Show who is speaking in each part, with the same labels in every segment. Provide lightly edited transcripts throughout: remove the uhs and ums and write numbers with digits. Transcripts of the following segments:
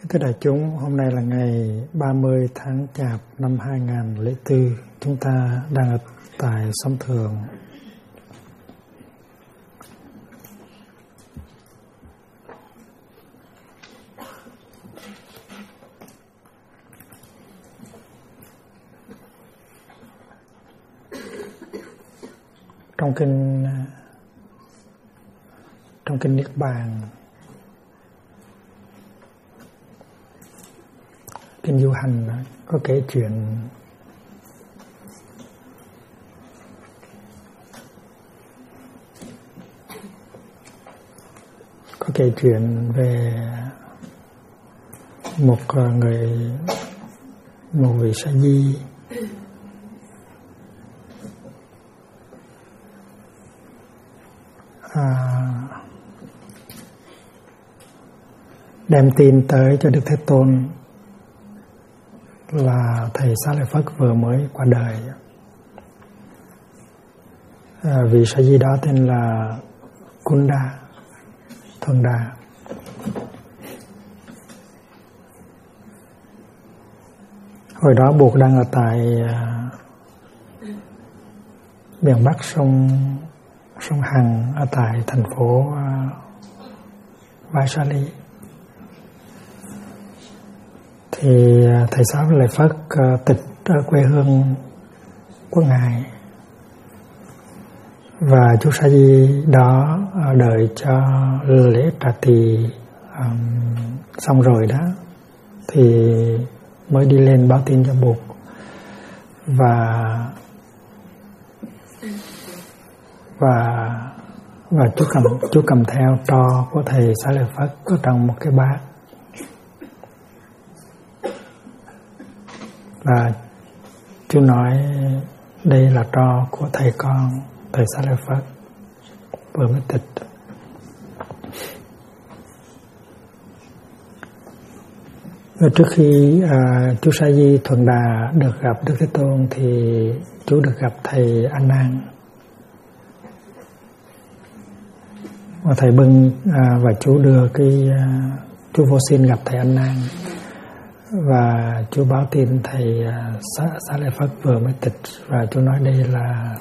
Speaker 1: Thưa đại chúng, hôm nay là ngày 30 tháng Chạp năm 2004. Chúng ta đang ở tại Sông Thường. Trong kinh Niết Bàn, kinh Du Hành có kể chuyện về một vị sa di đem tin tới cho Đức Thế Tôn là thầy Xá Lợi Phất vừa mới qua đời. Vị sa di đó tên là Kunda, Thuần Đà. Hồi đó Bụt đang ở tại miền Bắc sông Hằng, ở tại thành phố Vaisali. Thì thầy Xá Lợi Phất tịch ở quê hương của ngài, và chú sa di đó đợi cho lễ trà tỳ xong rồi đó thì mới đi lên báo tin cho Bụt, và chú cầm theo tro của thầy Xá Lợi Phất ở trong một cái bát. Và chú nói đây là tro của thầy con, thầy Xá Lợi Phất vừa mới tịch. Và trước khi chú sa di Thuần Đà được gặp Đức Thế Tôn thì chú được gặp thầy A Nan. Và thầy bưng và chú đưa chú vô xin gặp thầy A Nan. Và chú báo tin thầy Xá Lợi Phất vừa mới tịch, và chú nói đây là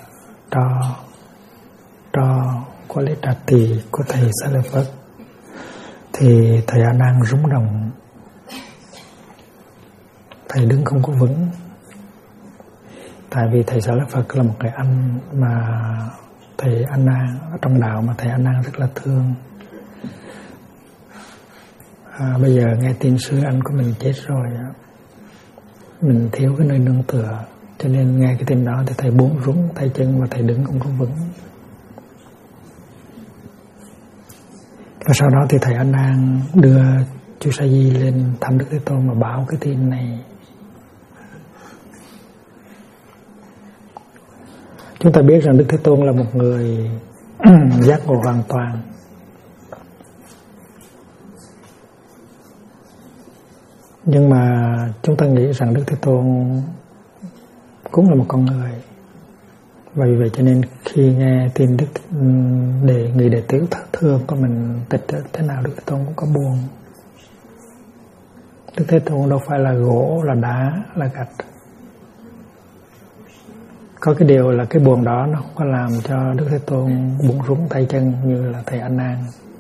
Speaker 1: tro của lễ trà tỳ của thầy Xá Lợi Phất. Thì thầy A Nan rúng động, thầy đứng không có vững, tại vì thầy Xá Lợi Phất là một người anh mà thầy A Nan ở trong đạo mà thầy A Nan rất là thương. Bây giờ nghe tin sư anh của mình chết rồi, mình thiếu cái nơi nương tựa, cho nên nghe cái tin đó thì thầy buông rúng tay chân và thầy đứng không có vững. Và sau đó thì thầy A Nan đưa chú sa di lên thăm Đức Thế Tôn và báo cái tin này. Chúng ta biết rằng Đức Thế Tôn là một người giác ngộ hoàn toàn. Nhưng mà chúng ta nghĩ rằng Đức Thế Tôn cũng là một con người. Và vì vậy cho nên khi nghe tin người đệ tử thương của mình tịch thế nào Đức Thế Tôn cũng có buồn. Đức Thế Tôn đâu phải là gỗ, là đá, là gạch. Có cái điều là cái buồn đó nó không có làm cho Đức Thế Tôn bủn rủn tay chân như là thầy A Nan.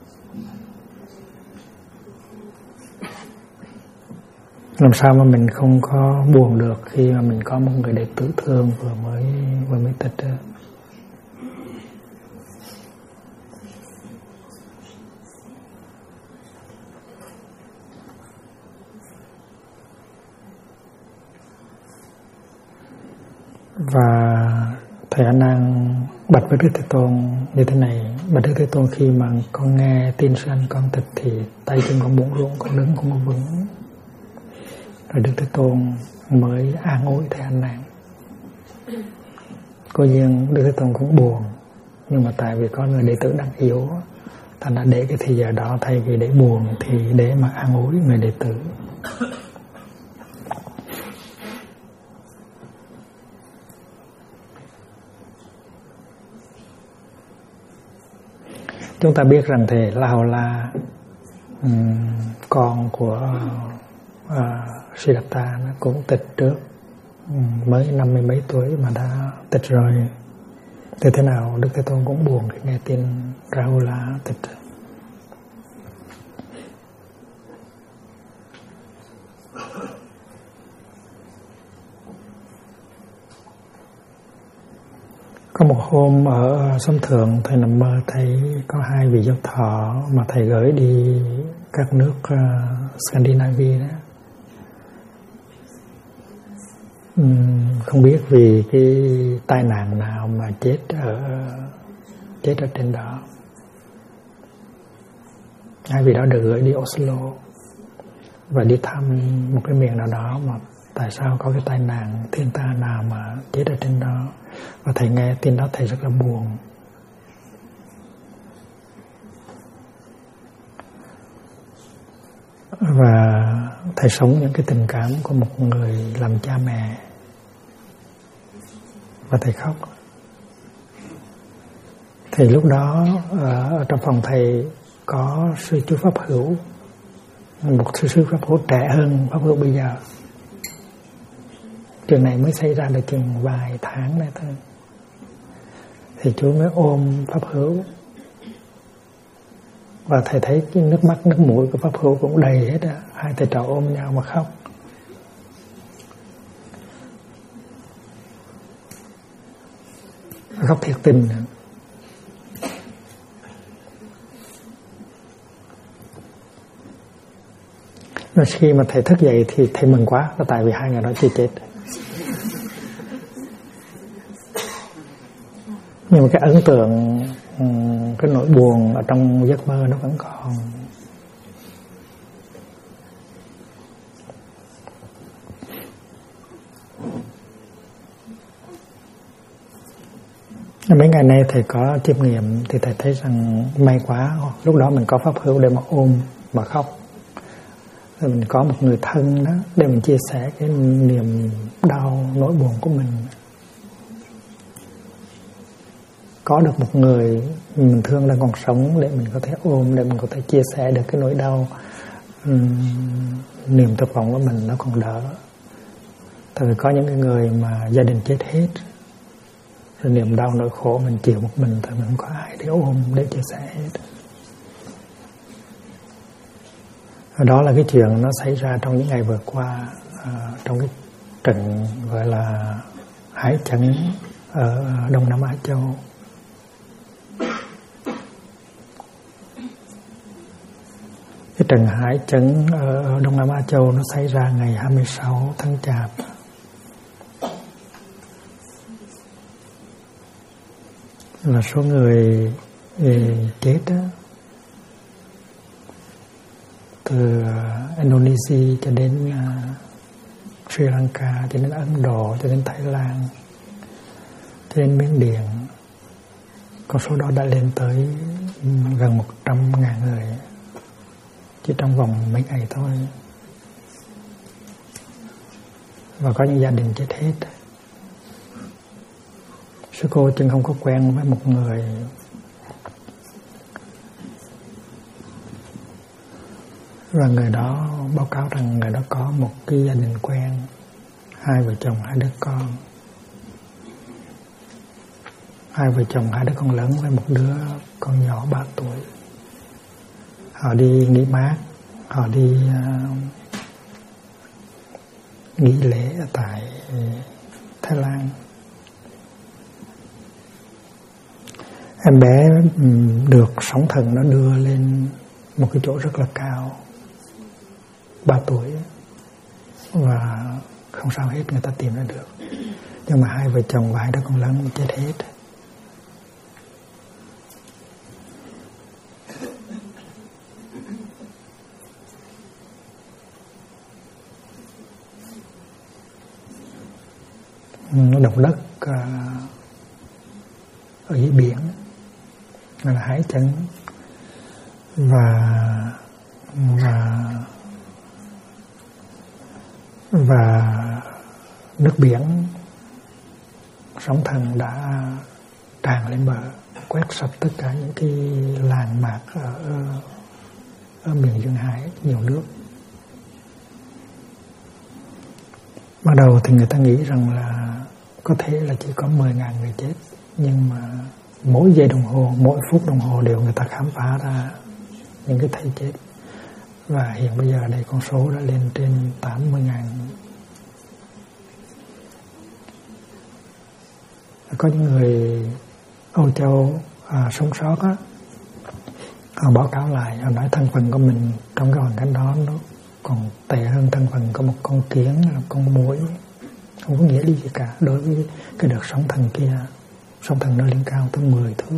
Speaker 1: Làm sao mà mình không có buồn được khi mà mình có một người đệ tử thương vừa mới tịch. Và thầy A Nan bạch với Đức Thế Tôn như thế này: bạch Đức Thế Tôn, khi mà con nghe tin sư anh con tịch thì tay chân con bủn rủn, con đứng không có vững. Rồi Đức Thế Tôn mới an ủi thầy A Nan. Cố nhiên Đức Thế Tôn cũng buồn, nhưng mà tại vì có người đệ tử đang yếu, thành ra để cái thời giờ đó thay vì để buồn thì để mà an ủi người đệ tử. Chúng ta biết rằng thầy La Hầu La con của Siddhartha nó cũng tịch trước, mới 50 mấy tuổi mà đã tịch rồi. Thì thế nào Đức Thế Tôn cũng buồn khi nghe tin Rahula tịch. Có một hôm ở Sông Thượng, thầy nằm mơ thấy có 2 vị giáo thọ mà thầy gửi đi các nước Scandinavia đó. Không biết vì cái tai nạn nào mà chết ở trên đó. 2 vị đó được gửi đi Oslo và đi thăm một cái miền nào đó, mà tại sao có cái tai nạn thiên tai nào mà chết ở trên đó. Và thầy nghe tin đó thầy rất là buồn. Và thầy sống những cái tình cảm của một người làm cha mẹ. Và thầy khóc. Thì lúc đó ở trong phòng thầy có sư chú Pháp Hữu, một sư Pháp Hữu trẻ hơn Pháp Hữu bây giờ. Chuyện này mới xảy ra được chừng vài tháng này thôi. Thì chú mới ôm Pháp Hữu. Và thầy thấy cái nước mắt, nước mũi của Pháp Hữu cũng đầy hết á. 2 thầy trò ôm nhau mà khóc. Khóc thiệt tình. Rồi khi mà thầy thức dậy thì thầy mừng quá, là tại vì 2 người đó chưa chết. Nhưng mà cái ấn tượng, cái nỗi buồn ở trong giấc mơ nó vẫn còn. Mấy ngày nay thầy có chiêm nghiệm thì thầy thấy rằng may quá, lúc đó mình có Pháp Hữu để mà ôm mà khóc. Rồi mình có một người thân đó để mình chia sẻ cái niềm đau, nỗi buồn của mình. Có được một người mình thương đang còn sống để mình có thể ôm, để mình có thể chia sẻ được cái nỗi đau, niềm tuyệt vọng của mình nó còn đỡ. Tại vì có những người mà gia đình chết hết, rồi niềm đau nỗi khổ mình chịu một mình thôi, mình không có ai để ôm, để chia sẻ hết. Đó là cái chuyện nó xảy ra trong những ngày vừa qua, trong cái trận gọi là hải chấn ở Đông Nam Á Châu. Cái trận hải chấn ở Đông Nam Á Châu nó xảy ra ngày 26 tháng Chạp. Là số người chết đó, từ Indonesia cho đến Sri Lanka, cho đến Ấn Độ, cho đến Thái Lan, cho đến Miến Điện. Con số đó đã lên tới gần 100.000 người chỉ trong vòng mấy ngày thôi. Và có những gia đình chết hết. Sư cô chừng không có quen với một người và người đó báo cáo rằng người đó có một cái gia đình quen, 2 vợ chồng 2 đứa con. 2 vợ chồng 2 đứa con lớn với một đứa con nhỏ 3 tuổi. Họ đi nghỉ mát, họ đi nghỉ lễ ở tại Thái Lan. Em bé được sóng thần nó đưa lên một cái chỗ rất là cao, 3 tuổi, và không sao hết, người ta tìm ra được. Nhưng mà 2 vợ chồng và 2 đứa con lớn chết hết. Động đất ở dưới biển là hải chấn, và nước biển sóng thần đã tràn lên bờ, quét sạch tất cả những cái làng mạc ở miền Duyên Hải nhiều nước. Ban đầu thì người ta nghĩ rằng là có thể là chỉ có 10.000 người chết, nhưng mà mỗi giây đồng hồ, mỗi phút đồng hồ đều người ta khám phá ra những cái thây chết. Và hiện bây giờ đây con số đã lên trên 80.000. Có những người Âu Châu sống sót á, họ báo cáo lại, họ nói thân phận của mình trong cái hoàn cảnh đó nó còn tệ hơn thân phận của một con kiến, con muỗi, không có nghĩa lý gì cả. Đối với cái đợt sóng thần kia, sóng thần nó lên cao tới 10 thước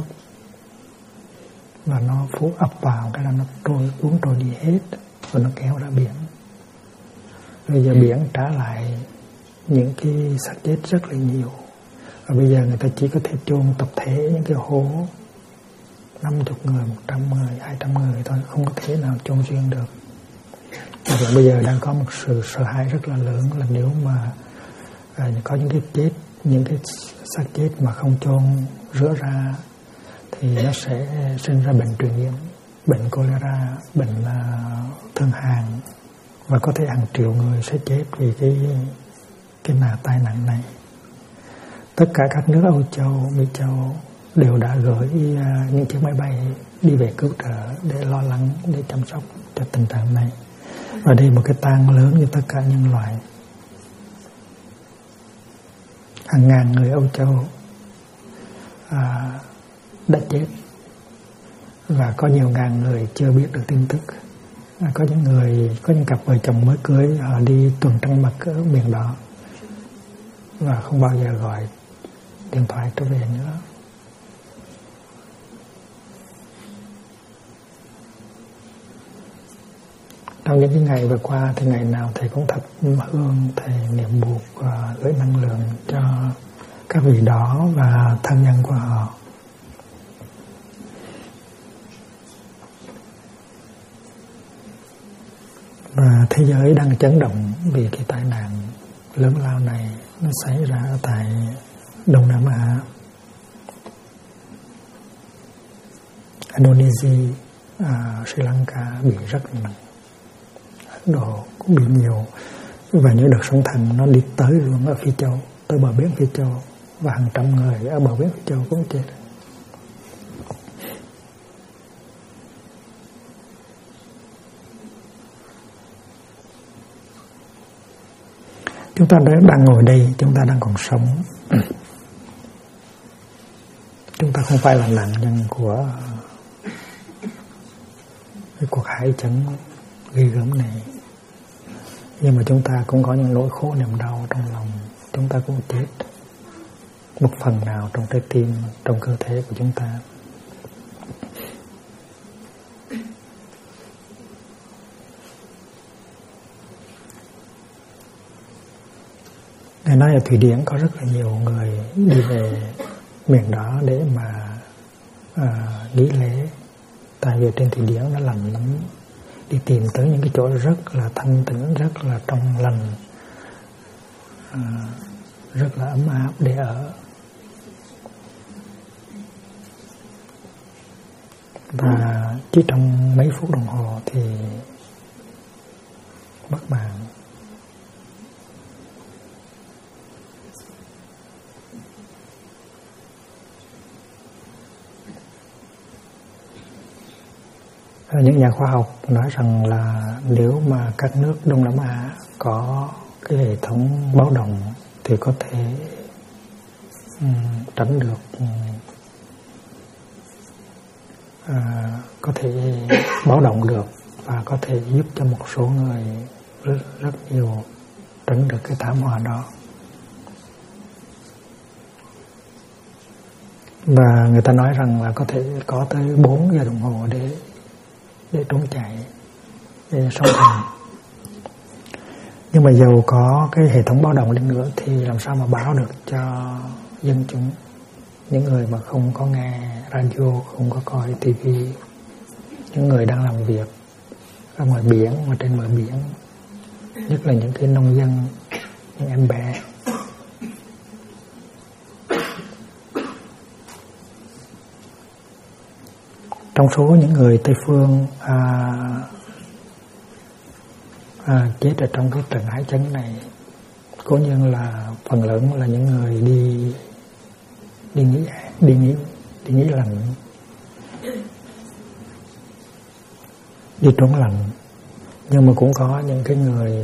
Speaker 1: và nó phủ ập vào cái là nó cuốn trôi đi hết và nó kéo ra biển. Bây giờ biển trả lại những cái xác chết rất là nhiều, và bây giờ người ta chỉ có thể chôn tập thể những cái hố 50 người, 100 người, 200 người thôi, không có thể nào chôn riêng được. Và bây giờ đang có một sự sợ hãi rất là lớn là nếu mà có những cái chết, những cái xác chết mà không chôn rửa ra thì nó sẽ sinh ra bệnh truyền nhiễm, bệnh cholera, bệnh thương hàn, và có thể hàng triệu người sẽ chết vì cái tai nạn này. Tất cả các nước Âu Châu, Mỹ Châu đều đã gửi những chiếc máy bay đi về cứu trợ để lo lắng, để chăm sóc cho tình trạng này. Và đây là một cái tang lớn cho tất cả nhân loại. Hàng ngàn người Âu Châu đã chết, và có nhiều ngàn người chưa biết được tin tức. Có những cặp vợ chồng mới cưới, họ đi tuần trăng mật ở miền đó và không bao giờ gọi điện thoại trở về nữa. Trong những cái ngày vừa qua thì ngày nào thầy cũng thắp hương, thầy niệm buộc và gửi năng lượng cho các vị đó và thân nhân của họ. Và thế giới đang chấn động vì cái tai nạn lớn lao này nó xảy ra ở tại Đông Nam Á, Indonesia, Sri Lanka bị rất nặng, Ấn Độ cũng bị nhiều, và những đợt sóng thần nó đi tới luôn ở Phi Châu, tới bờ biển Phi Châu, và hàng trăm người ở bờ biển Phi Châu cũng chết. Chúng ta đang ngồi đây, chúng ta đang còn sống. Chúng ta không phải là nạn nhân của cái cuộc hải chấn ghê gớm này, nhưng mà chúng ta cũng có những nỗi khổ niềm đau trong lòng. Chúng ta cũng chết một phần nào trong trái tim, trong cơ thể của chúng ta. Ngày nay ở Thụy Điển có rất là nhiều người đi về miền đó để mà nghỉ lễ. Tại vì trên Thụy Điển nó lạnh lắm, đi tìm tới những cái chỗ rất là thanh tĩnh, rất là trong lành, rất là ấm áp để ở. Và chỉ trong mấy phút đồng hồ thì mất mạng. Những nhà khoa học nói rằng là nếu mà các nước Đông Nam Á có cái hệ thống báo động thì có thể tránh được, có thể báo động được, và có thể giúp cho một số người rất nhiều tránh được cái thảm họa đó. Và người ta nói rằng là có thể có tới 4 giờ đồng hồ để trốn chạy, để sống thần. Nhưng mà dầu có cái hệ thống báo động lên nữa thì làm sao mà báo được cho dân chúng, những người mà không có nghe radio, không có coi TV, những người đang làm việc ở ngoài biển và trên bờ biển, nhất là những cái nông dân, những em bé. Trong số những người Tây phương chết ở trong cái trận ái chấn này. Cố nhiên là phần lớn là những người đi nghĩ lành, đi trốn lành, nhưng mà cũng có những cái người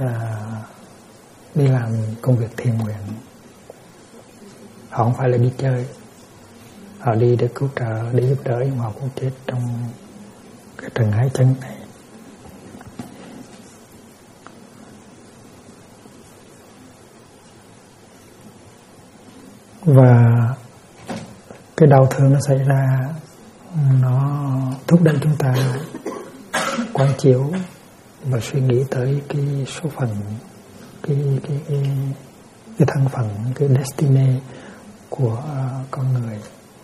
Speaker 1: đi làm công việc thiện nguyện. Họ không phải là đi chơi, họ đi để cứu trợ, để giúp đỡ, nhưng họ cũng chết trong cái trận ái chấn này. Và cái đau thương nó xảy ra, nó thúc đẩy chúng ta quán chiếu và suy nghĩ tới cái số phận, cái thân phận, cái destiny của con người.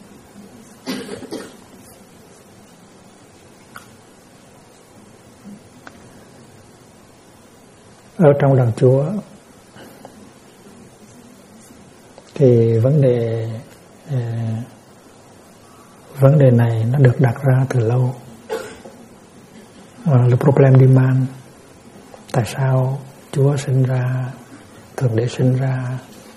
Speaker 1: Ở trong đạo Chúa thì vấn đề này nó được đặt ra từ lâu. Le problème du mal. Tại sao Chúa sinh ra, Thượng Đế sinh ra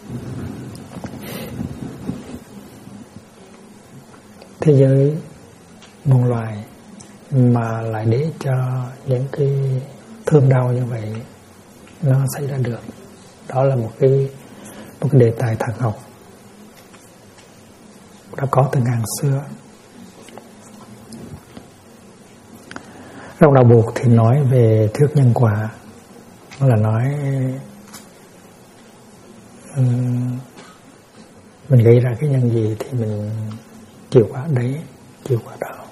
Speaker 1: thế giới muôn loài mà lại để cho những cái thương đau như vậy nó xảy ra được? Đó là một cái đề tài thần học đã có từ ngàn xưa. Trong đạo Buộc thì nói về thuyết nhân quả, là nói mình gây ra cái nhân gì thì mình chịu quả đấy, chịu quả đó.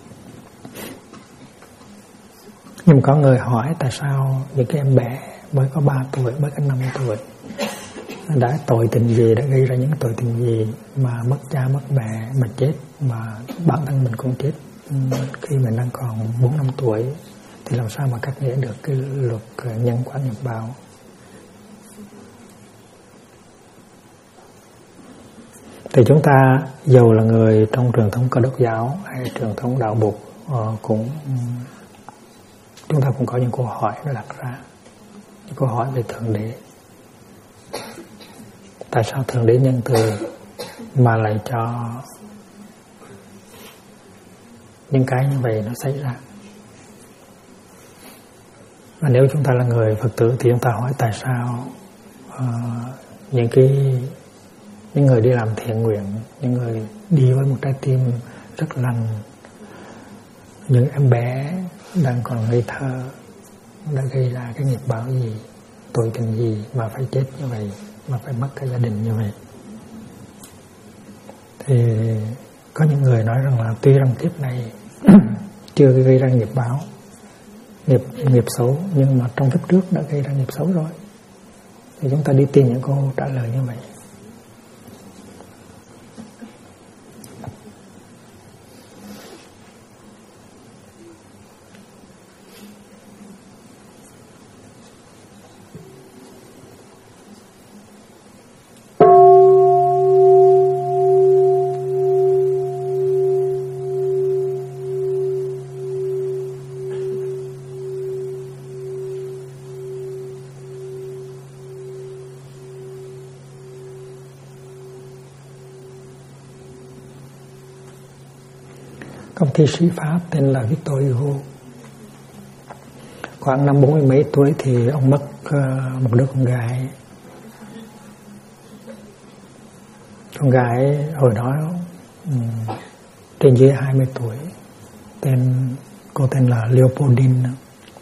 Speaker 1: Nhưng mà có người hỏi tại sao những cái em bé mới có 3 tuổi, mới có 5 tuổi đã tội tình gì, đã gây ra những tội tình gì mà mất cha mất mẹ, mà chết, mà bản thân mình cũng chết khi mình đang còn 4-5 tuổi, thì làm sao mà cắt nghĩa được cái luật nhân quả nghiệp báo? Thì chúng ta dầu là người trong truyền thống Cơ Đốc giáo hay truyền thống đạo Buộc, chúng ta cũng có những câu hỏi nó đặt ra, những câu hỏi về Thượng Đế. Tại sao Thượng Đế nhân từ mà lại cho những cái như vậy nó xảy ra? Và nếu chúng ta là người Phật tử thì chúng ta hỏi tại sao những người đi làm thiện nguyện, những người đi với một trái tim rất lành, những em bé đang còn ngây thơ đã gây ra cái nghiệp báo gì, tội tình gì mà phải chết như vậy, mà phải mất cả gia đình như vậy? Thì có những người nói rằng là tuy rằng kiếp này chưa gây ra nghiệp báo, nghiệp xấu, nhưng mà trong kiếp trước đã gây ra nghiệp xấu rồi. Thì chúng ta đi tìm những câu trả lời như vậy. Có một thi sĩ Pháp tên là Victor Hugo. Khoảng năm 40 mấy tuổi thì ông mất một đứa con gái. Con gái hồi đó trên dưới 20 tuổi. Cô tên là Leopoldine.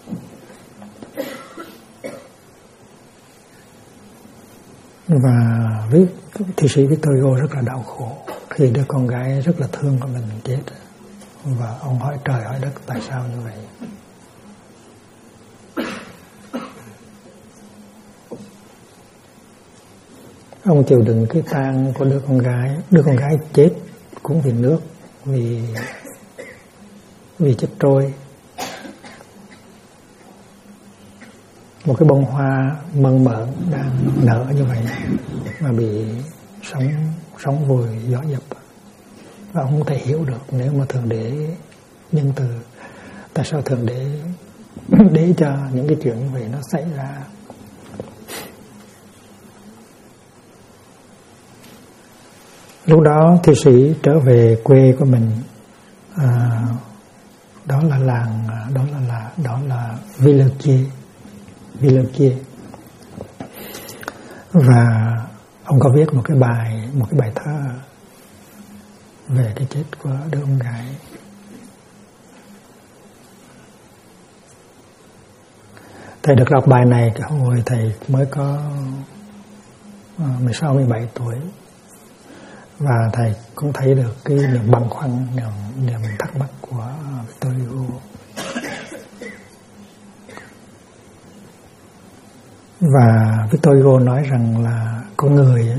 Speaker 1: Và thi sĩ Victor Hugo rất là đau khổ khi đứa con gái rất là thương của mình chết. Và ông hỏi trời hỏi đất tại sao như vậy. Ông chịu đựng cái tang của đứa con gái chết cũng vì nước, vì chết trôi. Một cái bông hoa mơn mởn đang nở như vậy mà bị sóng vùi gió dập. Và ông không thể hiểu được nếu mà Thượng Đế nhân từ, tại sao Thượng Đế để cho những cái chuyện như vậy nó xảy ra. Lúc đó thi sĩ trở về quê của mình, đó là làng, đó là Villequier, và ông có viết một cái bài thơ về cái chết của đứa con gái. Thầy được đọc bài này cái hồi thầy mới có 16-17 tuổi, và thầy cũng thấy được cái niềm băn khoăn, niềm thắc mắc của Victor Hugo. Và Victor Hugo nói rằng là con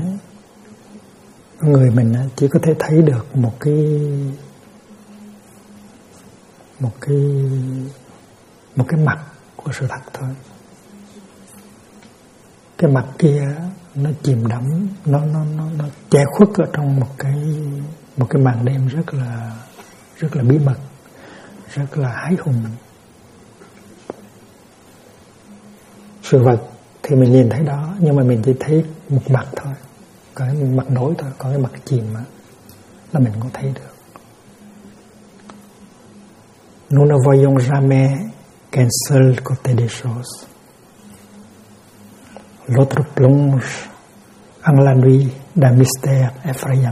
Speaker 1: người mình chỉ có thể thấy được một cái mặt của sự thật thôi. Cái mặt kia nó chìm đắm, nó che khuất ở trong một cái màn đêm rất là bí mật, rất là hãi hùng. Sự vật thì mình nhìn thấy đó, nhưng mà mình chỉ thấy một mặt thôi, có cái mặt nổi thôi, có cái mặt chìm là mình có thấy được. Nous ne voyons jamais qu'un seul côté des choses. L'autre plonge en la nuit d'un mystère effrayant.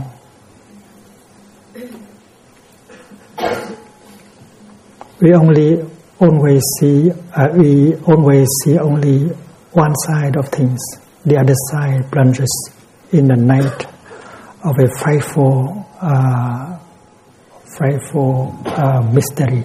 Speaker 1: We always see only one side of things. The other side plunges in the night of a frightful mystery.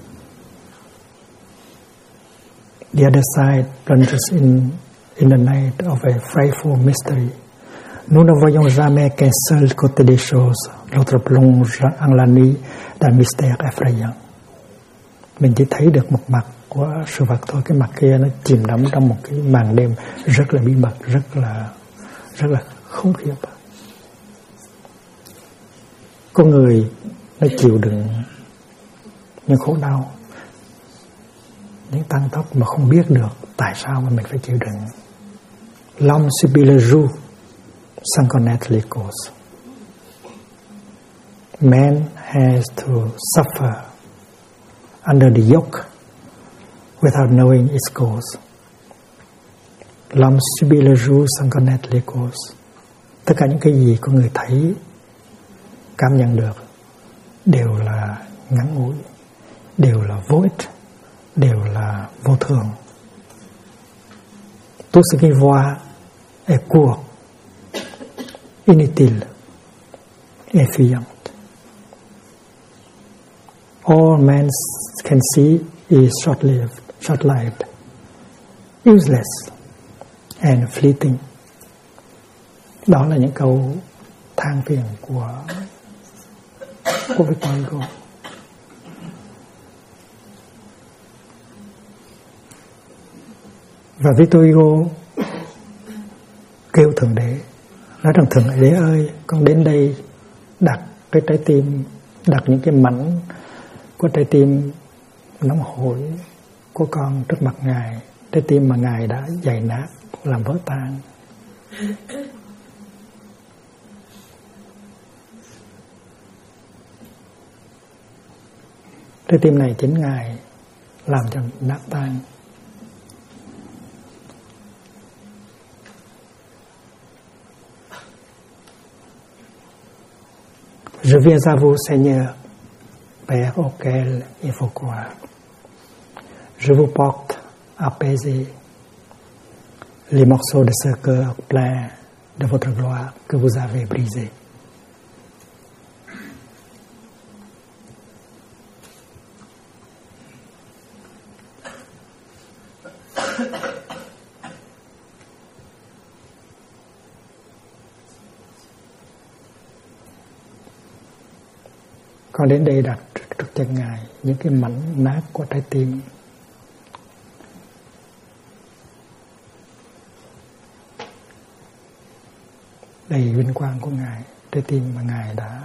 Speaker 1: The other side plunges in the night of a frightful mystery. Nous ne voyons jamais qu'un seul côté des choses. L'autre plonge en la nuit d'un mystère effrayant. Mình chỉ thấy được một mặt của sự vật thôi, cái mặt kia nó chìm đắm trong một cái màn đêm rất là bí mật, rất là khủng khiếp. Con người nó chịu đựng những khổ đau, những tăng tốc mà không biết được tại sao mà mình phải chịu đựng. L'homme subit le joug sans connaître les causes. Man has to suffer under the yoke without knowing its cause. L'homme subit le joug sans connaître les causes. Tất cả những cái gì con người thấy, cảm nhận được đều là ngắn ngủi, đều là vô ích, đều là vô thường. Tout ce qu'il voit est court, inutile, effrayant. All man can see is short-lived, useless and fleeting. Đó là những câu than phiền của Victor Hugo. Và Victor Hugo kêu Thượng Đế, nói rằng Thượng Đế ơi, con đến đây đặt cái trái tim, đặt những cái mảnh của trái tim nóng hổi của con trước mặt Ngài, trái tim mà Ngài đã dày nát, làm vỡ tan. Trái tim này chính Ngài làm cho nát tan. Je viens à vous, Seigneur, Père auquel il faut croire. Je vous porte apaisé les morceaux de ce cœur plein de votre gloire que vous avez brisé. Con đến đây đặt trước chân Ngài những cái mảnh nát của trái tim. Đầy vinh quang của Ngài, trái tim mà Ngài đã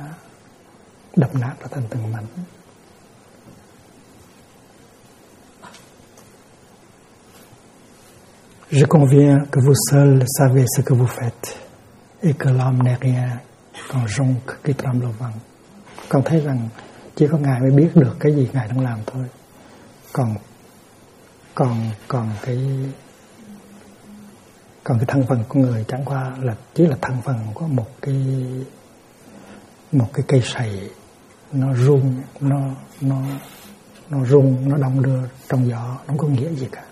Speaker 1: đập nát ra thành từng mảnh. Je conviens que vous seul savez ce que vous faites et que l'homme n'est rien qu'un jonc qui tremble au vent. Con thấy rằng chỉ có Ngài mới biết được cái gì Ngài đang làm thôi. Còn cái thân phận của người chẳng qua là chỉ là thân phận của một cái cây sậy, nó rung, nó rung, nó đong đưa trong gió, nó không có nghĩa gì cả.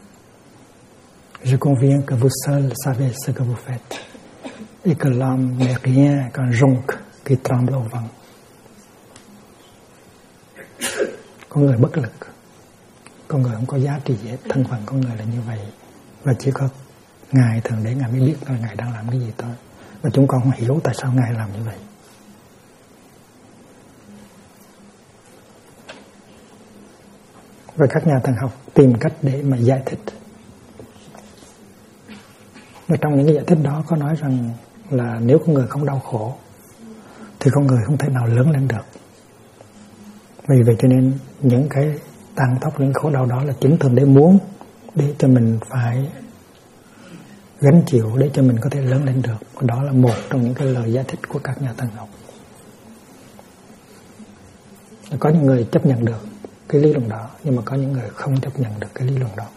Speaker 1: Je conviens que vous seul savez ce que vous faites et que l'homme n'est rien qu'un jonc qui tremble au vent. Con người bất lực, con người không có giá trị gì hết, thân phận con người là như vậy, và chỉ có Ngài Thượng Đế Ngài mới biết là Ngài đang làm cái gì thôi, và chúng con không hiểu tại sao Ngài làm như vậy. Và các nhà thần học tìm cách để mà giải thích. Và trong những cái giải thích đó có nói rằng là nếu con người không đau khổ thì con người không thể nào lớn lên được. Vì vậy cho nên những cái tàn tóc, những khổ đau đó là chính Thượng Đế muốn để cho mình phải gánh chịu để cho mình có thể lớn lên được. Và đó là một trong những cái lời giải thích của các nhà thần học. Có những người chấp nhận được cái lý luận đó, nhưng mà có những người không chấp nhận được cái lý luận đó.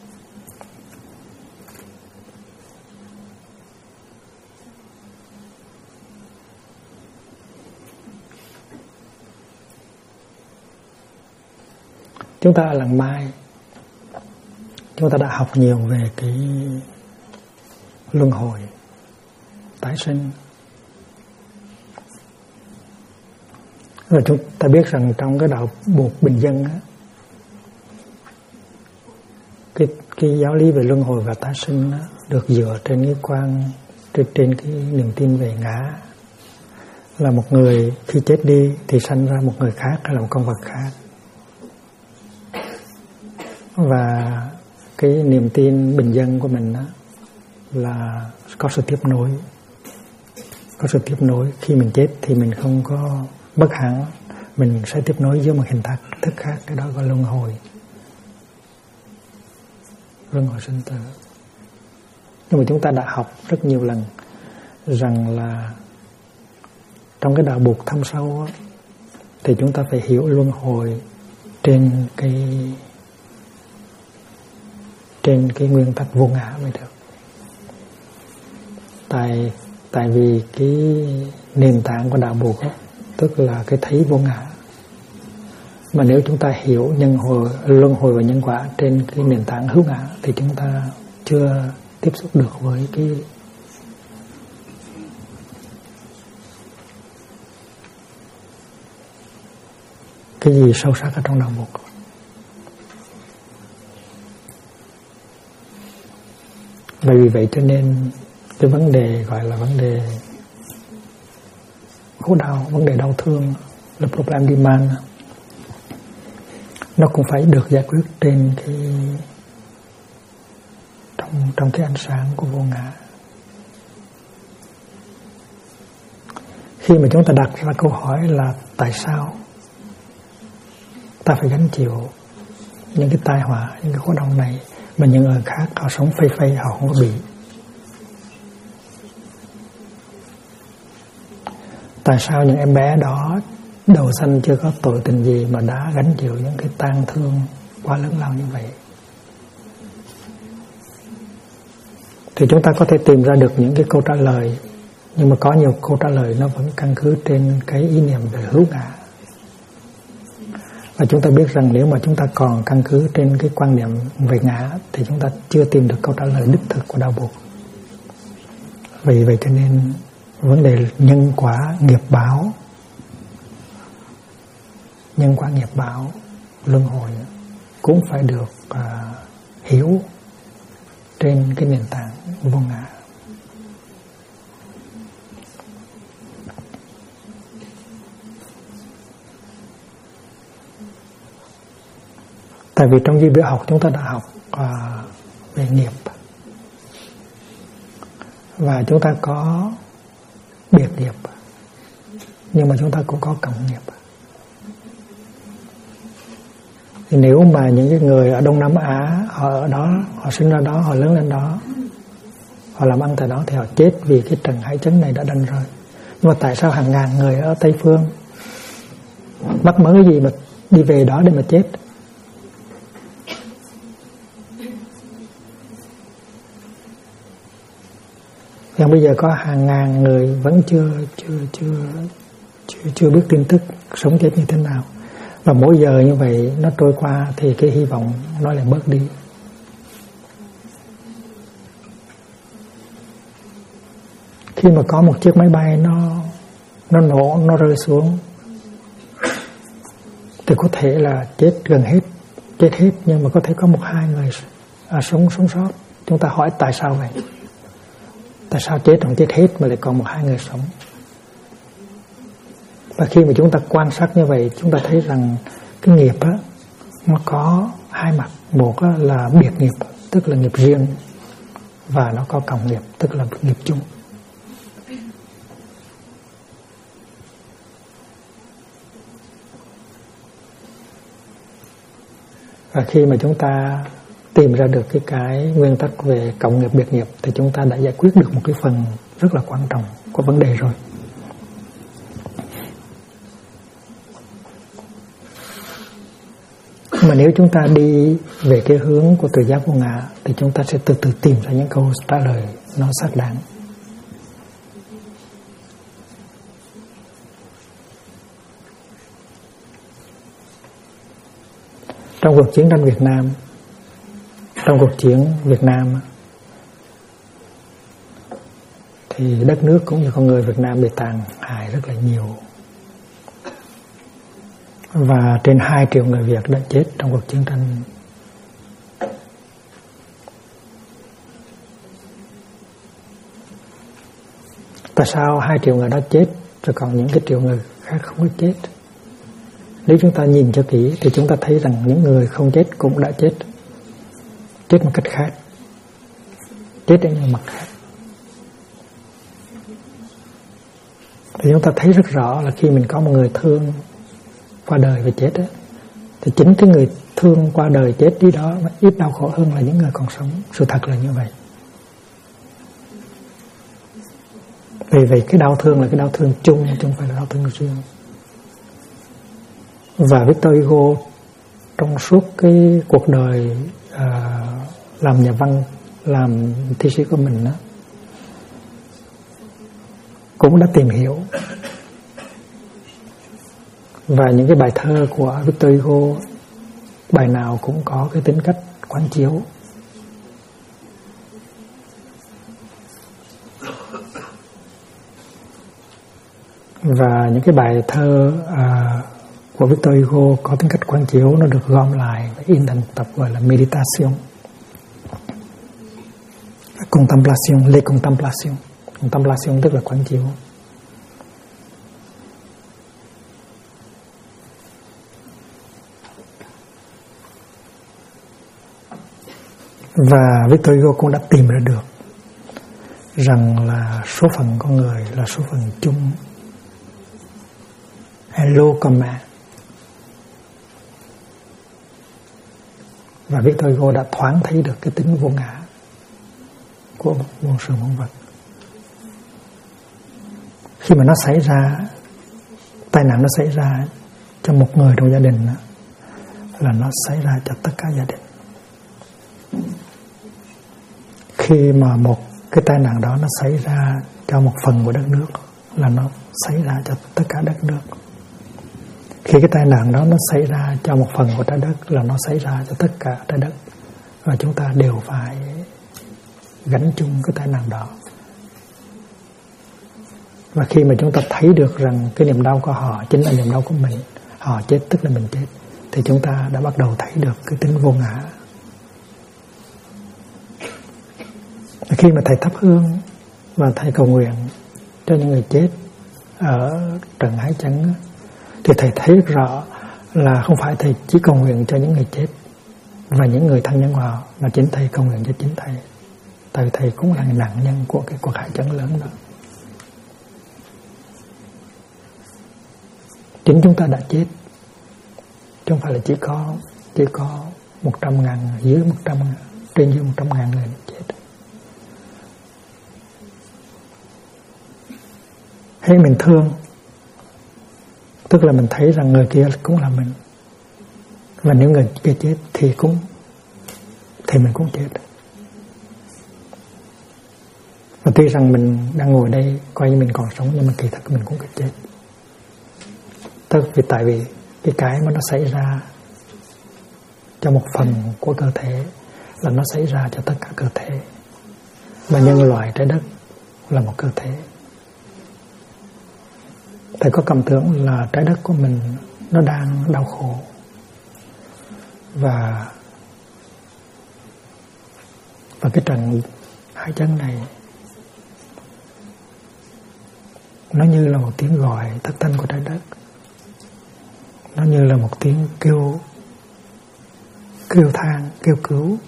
Speaker 1: Chúng ta lần mai chúng ta đã học nhiều về cái luân hồi, tái sinh. Rồi chúng ta biết rằng trong cái đạo buộc bình dân á, cái giáo lý về luân hồi và tái sinh á, được dựa trên cái trên cái niềm tin về ngã, là một người khi chết đi thì sanh ra một người khác hay là một con vật khác. Và cái niềm tin bình dân của mình đó là có sự tiếp nối. Có sự tiếp nối, khi mình chết thì mình không có bất hẳn, mình sẽ tiếp nối với một hình thức khác, cái đó gọi luân hồi. Luân hồi sinh tử. Nhưng mà chúng ta đã học rất nhiều lần rằng là trong cái đạo buộc thâm sâu đó, thì chúng ta phải hiểu luân hồi trên cái nguyên tắc vô ngã mới được. Tại vì cái nền tảng của đạo buộc đó, tức là cái thấy vô ngã. Mà nếu chúng ta hiểu luân hồi và nhân quả trên cái nền tảng hữu ngã thì chúng ta chưa tiếp xúc được với cái gì sâu sắc ở trong đạo buộc. Và vì vậy cho nên cái vấn đề gọi là vấn đề khổ đau, vấn đề đau thương, le problème du mal, nó cũng phải được giải quyết trên trong cái ánh sáng của vô ngã. Khi mà chúng ta đặt ra câu hỏi là tại sao ta phải gánh chịu những cái tai họa, những cái khổ đau này, mà những người khác họ sống phây họ không có bị. Tại sao những em bé đó đầu sanh chưa có tội tình gì mà đã gánh chịu những cái tang thương quá lớn lao như vậy? Thì chúng ta có thể tìm ra được những cái câu trả lời, nhưng mà có nhiều câu trả lời nó vẫn căn cứ trên cái ý niệm về hữu ngã. Và chúng ta biết rằng nếu mà chúng ta còn căn cứ trên cái quan niệm về ngã thì chúng ta chưa tìm được câu trả lời đích thực của đạo buộc. Vì vậy cho nên vấn đề nhân quả nghiệp báo, luân hồi cũng phải được hiểu trên cái nền tảng vô ngã. Tại vì trong duy biểu học chúng ta đã học về nghiệp, và chúng ta có biệt nghiệp, nhưng mà chúng ta cũng có cộng nghiệp. Thì nếu mà những cái người ở Đông Nam Á, họ ở đó, họ sinh ra đó, họ lớn lên đó, họ làm ăn tại đó thì họ chết vì cái trần hải chấn này đã đâm rơi. Nhưng mà tại sao hàng ngàn người ở Tây Phương mắc mớ cái gì mà đi về đó để mà chết? Nhưng bây giờ có hàng ngàn người vẫn chưa biết tin tức sống chết như thế nào. Và mỗi giờ như vậy nó trôi qua thì cái hy vọng nó lại bớt đi. Khi mà có một chiếc máy bay nó nổ, nó rơi xuống thì có thể là chết gần hết, chết hết, nhưng mà có thể có 1-2 người sống sót. Chúng ta hỏi tại sao vậy? Tại sao chết rồi chết hết mà lại còn 1-2 người sống? Và khi mà chúng ta quan sát như vậy, chúng ta thấy rằng cái nghiệp á, nó có hai mặt. Một á, là biệt nghiệp, tức là nghiệp riêng, và nó có cộng nghiệp, tức là nghiệp chung. Và khi mà chúng ta tìm ra được cái nguyên tắc về cộng nghiệp biệt nghiệp thì chúng ta đã giải quyết được một cái phần rất là quan trọng của vấn đề rồi. Mà nếu chúng ta đi về cái hướng của tự giác vô ngã thì chúng ta sẽ từ từ tìm ra những câu trả lời nó xác đáng. Trong cuộc chiến tranh Việt Nam, trong cuộc chiến Việt Nam thì đất nước cũng như con người Việt Nam bị tàn hại rất là nhiều. Và trên 2 triệu người Việt đã chết trong cuộc chiến tranh. Tại sao 2 triệu người đó chết rồi còn những cái triệu người khác không có chết? Nếu chúng ta nhìn cho kỹ thì chúng ta thấy rằng những người không chết cũng đã chết. Chết một cách khác, chết ở những mặt khác. Thì chúng ta thấy rất rõ là khi mình có một người thương qua đời và chết ấy, thì chính cái người thương qua đời chết đi đó mà ít đau khổ hơn là những người còn sống. Sự thật là như vậy. Vì vậy cái đau thương là cái đau thương chung, chứ không phải là đau thương riêng. Và Victor Hugo trong suốt cái cuộc đời làm nhà văn, làm thi sĩ của mình đó, cũng đã tìm hiểu. Và những cái bài thơ của Victor Hugo, bài nào cũng có cái tính cách quán chiếu. Và những cái bài thơ của Victor Hugo có tính cách quán chiếu, nó được gom lại và in thành tập gọi là Meditation, Contemplation, Les Contemplations. Contemplation tức là quán chiếu. Và Victor Hugo cũng đã tìm ra được rằng là số phận con người là số phận chung, hello commun. Và Victor Hugo đã thoáng thấy được cái tính vô ngã của muôn sự muôn vật. Khi mà nó xảy ra, tai nạn nó xảy ra cho một người trong gia đình đó, là nó xảy ra cho tất cả gia đình. Khi mà một cái tai nạn đó nó xảy ra cho một phần của đất nước là nó xảy ra cho tất cả đất nước. Khi cái tai nạn đó nó xảy ra cho một phần của trái đất là nó xảy ra cho tất cả trái đất. Và chúng ta đều phải gánh chung cái tai nạn đó. Và khi mà chúng ta thấy được rằng cái niềm đau của họ chính là niềm đau của mình, họ chết tức là mình chết, thì chúng ta đã bắt đầu thấy được cái tính vô ngã. Khi mà thầy thắp hương và thầy cầu nguyện cho những người chết ở trận Hải Chấn, thì thầy thấy rất rõ là không phải thầy chỉ cầu nguyện cho những người chết và những người thân nhân của họ, mà chính thầy cầu nguyện cho chính thầy. Tại vì thầy cũng là nạn nhân của cái cuộc Hải Chấn lớn đó. Chính chúng ta đã chết, chứ không phải là chỉ có 100.000, dưới 100.000, trên dưới 100.000 người chết. Hễ mình thương, tức là mình thấy rằng người kia cũng là mình, và nếu người kia chết thì mình cũng chết. Và tuy rằng mình đang ngồi đây coi như mình còn sống, nhưng mà kỳ thực mình cũng chết. Tại vì cái mà nó xảy ra cho một phần của cơ thể là nó xảy ra cho tất cả cơ thể. Và nhân loại trái đất là một cơ thể. Thầy có cảm tưởng là trái đất của mình nó đang đau khổ, và cái trận hải chấn này nó như là một tiếng gọi thất thanh của trái đất. Nó như là một tiếng kêu than, kêu cứu,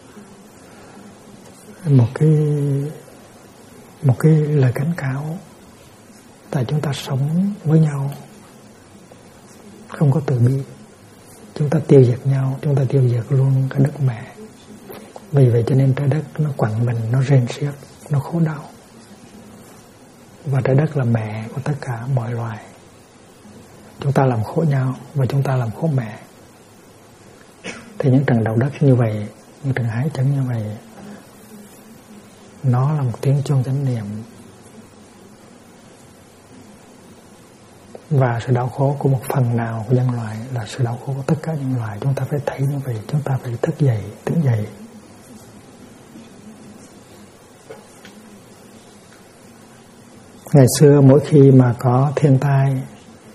Speaker 1: một cái lời cảnh cáo. Tại chúng ta sống với nhau không có từ bi, chúng ta tiêu diệt nhau, chúng ta tiêu diệt luôn cái đất mẹ. Vì vậy cho nên trái đất nó quặn mình, nó rên xiết, nó khổ đau. Và trái đất là mẹ của tất cả mọi loài. Chúng ta làm khổ nhau và chúng ta làm khổ mẹ. Thì những trận động đất như vậy, những trận hải chấn như vậy, nó là một tiếng chuông chánh niệm. Và sự đau khổ của một phần nào của nhân loại là sự đau khổ của tất cả nhân loại. Chúng ta phải thấy như vậy, chúng ta phải thức dậy. Ngày xưa mỗi khi mà có thiên tai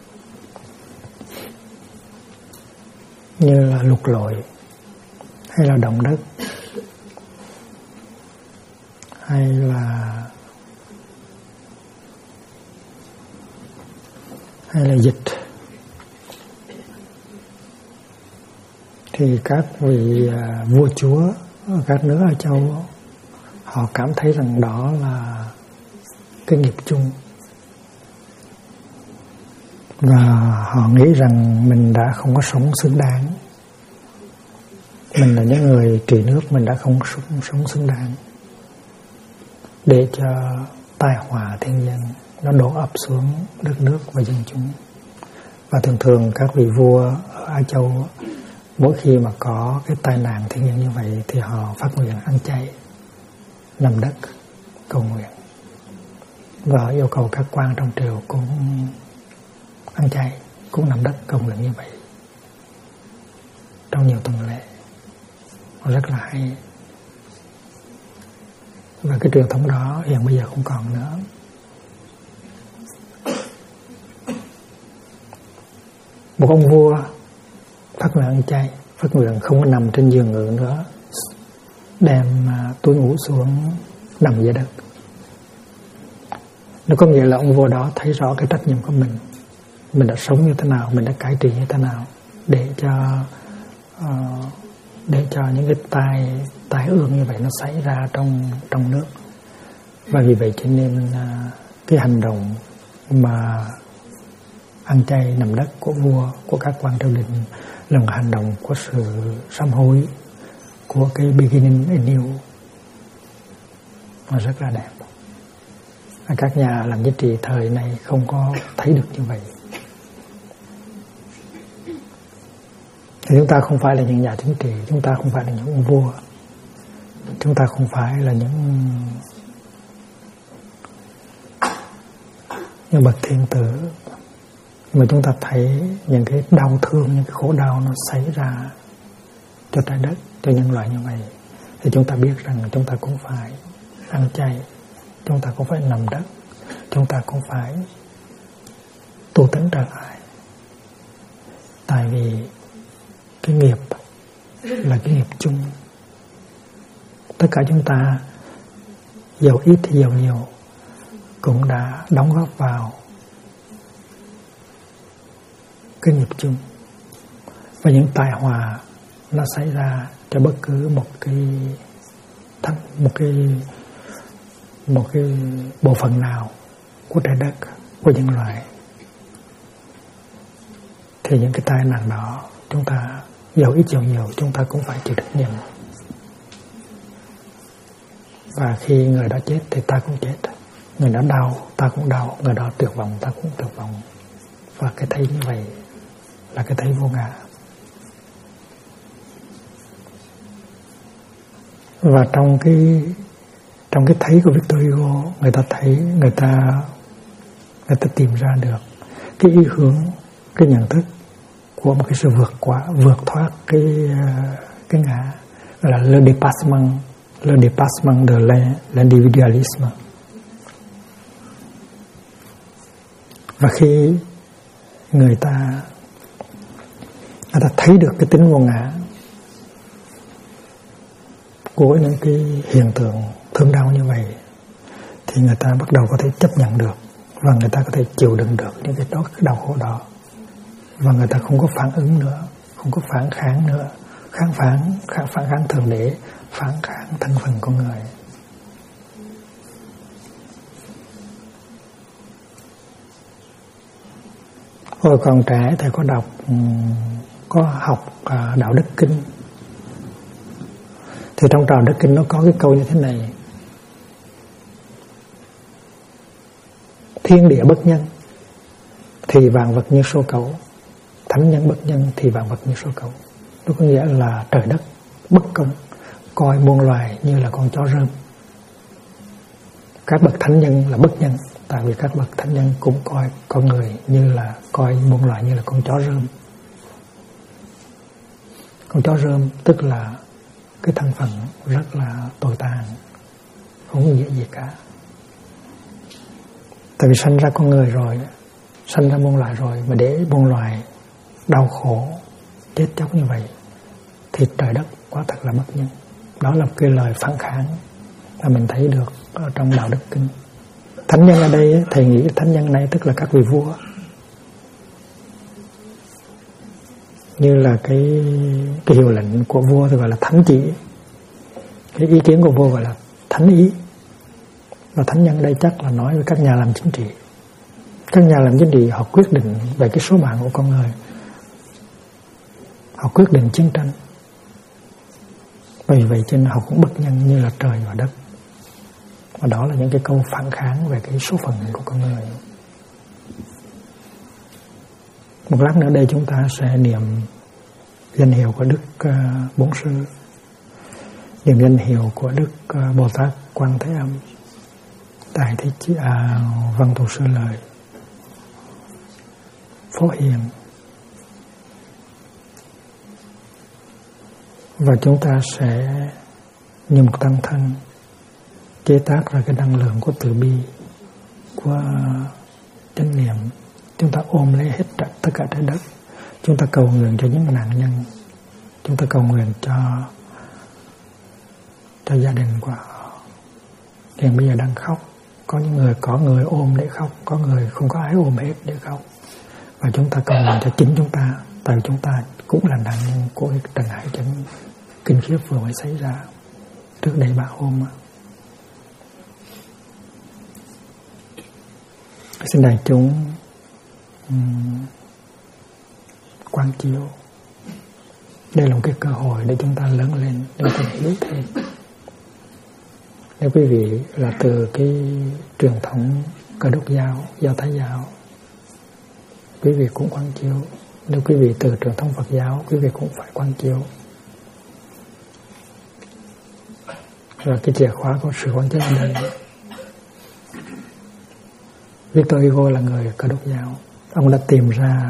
Speaker 1: như là lụt lội hay là động đất hay là dịch, thì các vị vua chúa ở các nước ở châu họ cảm thấy rằng đó là cái nghiệp chung, và họ nghĩ rằng mình đã không có sống xứng đáng. Mình là những người trị nước, mình đã không sống xứng đáng để cho tai họa thiên nhiên nó đổ ập xuống đất nước và dân chúng. Và thường các vị vua ở Á Châu mỗi khi mà có cái tai nạn thiên nhiên như vậy thì họ phát nguyện ăn chay, nằm đất cầu nguyện, và yêu cầu các quan trong triều cũng ăn chay, cũng nằm đất cầu nguyện như vậy trong nhiều tuần lễ. Rất là hay. Và cái truyền thống đó hiện bây giờ không còn nữa. Một ông vua phát nguyện ăn chay, phát nguyện không có nằm trên giường ngự nữa, đem túi ngủ xuống nằm dưới đất. Nó có nghĩa là ông vua đó thấy rõ cái trách nhiệm của mình đã sống như thế nào, mình đã cải trị như thế nào để cho những cái tai ương như vậy nó xảy ra trong nước. Và vì vậy cho nên cái hành động mà ăn chay nằm đất của vua, của các quan triều đình là một hành động của sự sám hối, của cái beginning anew, và rất là đẹp. Các nhà làm chính trị thời này không có thấy được như vậy. Thì chúng ta không phải là những nhà chính trị, chúng ta không phải là những ông vua, chúng ta không phải là những bậc thiên tử, mà chúng ta thấy những cái đau thương, những cái khổ đau nó xảy ra cho trái đất, cho nhân loại như vậy, thì chúng ta biết rằng chúng ta cũng phải ăn chay, chúng ta cũng phải nằm đất, chúng ta cũng phải tu tĩnh trở lại. Tại vì cái nghiệp là cái nghiệp chung. Tất cả chúng ta giàu ít thì giàu nhiều cũng đã đóng góp vào cái nghiệp chung. Và những tai họa nó xảy ra cho bất cứ một cái bộ phận nào của trái đất, của nhân loại, thì những cái tai nạn đó chúng ta giàu ít giàu nhiều chúng ta cũng phải chịu trách nhiệm. Và khi người đó chết thì ta cũng chết. Người đó đau ta cũng đau, người đó tuyệt vọng ta cũng tuyệt vọng. Và cái thấy như vậy là cái thấy vô ngã. Và trong cái thấy của Victor Hugo, người ta thấy, người ta tìm ra được cái ý hướng, cái nhận thức của một cái sự vượt thoát cái ngã, gọi là le dépassement de l'individualisme. Và khi người ta thấy được cái tính vô ngã của những cái hiện tượng thương đau như vậy, thì người ta bắt đầu có thể chấp nhận được, và người ta có thể chịu đựng được những cái đau khổ đó, và người ta không có phản ứng nữa, không có phản kháng nữa, phản kháng thượng đế, phản kháng thân phận con người. Hồi còn trẻ thầy có học đạo đức kinh. Thì trong đạo đức kinh nó có cái câu như thế này: thiên địa bất nhân thì vạn vật như số cấu, thánh nhân bất nhân thì vạn vật như số cấu. Nó có nghĩa là trời đất bất công, coi muôn loài như là con chó rơm. Các bậc thánh nhân là bất nhân, tại vì các bậc thánh nhân cũng coi con người như là, coi muôn loài như là con chó rơm. Con chó rơm tức là cái thân phận rất là tồi tàn, không có nghĩa gì cả. Tại vì sanh ra con người rồi, sanh ra muôn loài rồi, mà để muôn loài đau khổ, chết chóc như vậy, thì trời đất quá thật là bất nhân. Đó là một cái lời phản kháng mà mình thấy được ở trong đạo đức kinh. Thánh nhân ở đây, thầy nghĩ thánh nhân này tức là các vị vua, như là cái hiệu lệnh của vua thì gọi là thánh chỉ, cái ý kiến của vua gọi là thánh ý. Và thánh nhân đây chắc là nói với các nhà làm chính trị. Các nhà làm chính trị họ quyết định về cái số mạng của con người, họ quyết định chiến tranh. Vì vậy cho nên họ cũng bất nhân như là trời và đất. Và đó là những cái câu phản kháng về cái số phận của con người. Một lát nữa đây chúng ta sẽ niệm danh hiệu của Đức Bổn Sư, niệm danh hiệu của Đức Bồ Tát Quan Thế Âm, Đại Thế Chí Văn Thù Sư Lợi, Phổ Hiền. Và chúng ta sẽ như một tăng thân chế tác ra cái năng lượng của từ bi, của chánh niệm. Chúng ta ôm lấy hết tất cả trái đất. Chúng ta cầu nguyện cho những nạn nhân. Chúng ta cầu nguyện cho gia đình của họ. Hiện bây giờ đang khóc. Có người ôm để khóc, có người không có ai ôm hết để khóc. Và chúng ta cầu nguyện cho chính chúng ta, tại vì chúng ta cũng là nạn nhân của cái trận hải chấn kinh khiếp vừa mới xảy ra trước đây 3 hôm. Xin đại chúng quán chiếu. Đây là một cái cơ hội để chúng ta lớn lên, để chúng ta hiểu thêm. Nếu quý vị là từ cái truyền thống Cơ Đốc giáo, Do Thái giáo, quý vị cũng quán chiếu. Nếu quý vị từ truyền thống Phật giáo, quý vị cũng phải quán chiếu. Rồi cái chìa khóa của sự quán chiếu ở đây. Victor Hugo là người Cơ Đốc giáo. Ông đã tìm ra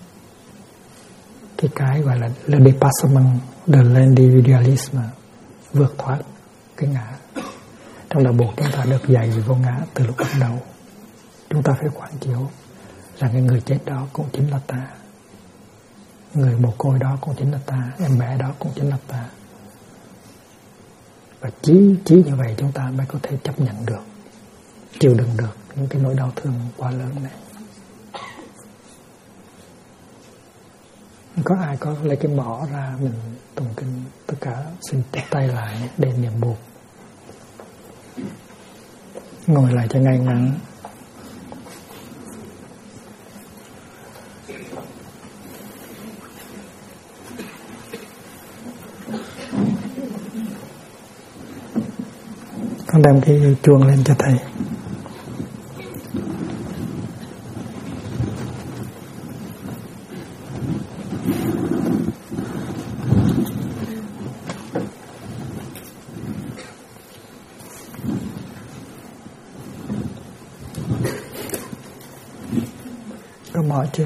Speaker 1: cái gọi là le dépassement de l'individualisme, vượt thoát cái ngã. Trong đạo Bụt chúng ta được dạy về vô ngã từ lúc bắt đầu. Chúng ta phải quán chiếu rằng cái người chết đó cũng chính là ta, người mồ côi đó cũng chính là ta, em bé đó cũng chính là ta. Và chỉ như vậy chúng ta mới có thể chấp nhận được, chịu đựng được những cái nỗi đau thương quá lớn này. Có ai có lấy cái mỏ ra mình tụng kinh, tất cả xin chắp tay lại để niệm buộc. Ngồi lại cho ngay ngắn. Con đem cái chuông lên cho thầy. mỏi chưa?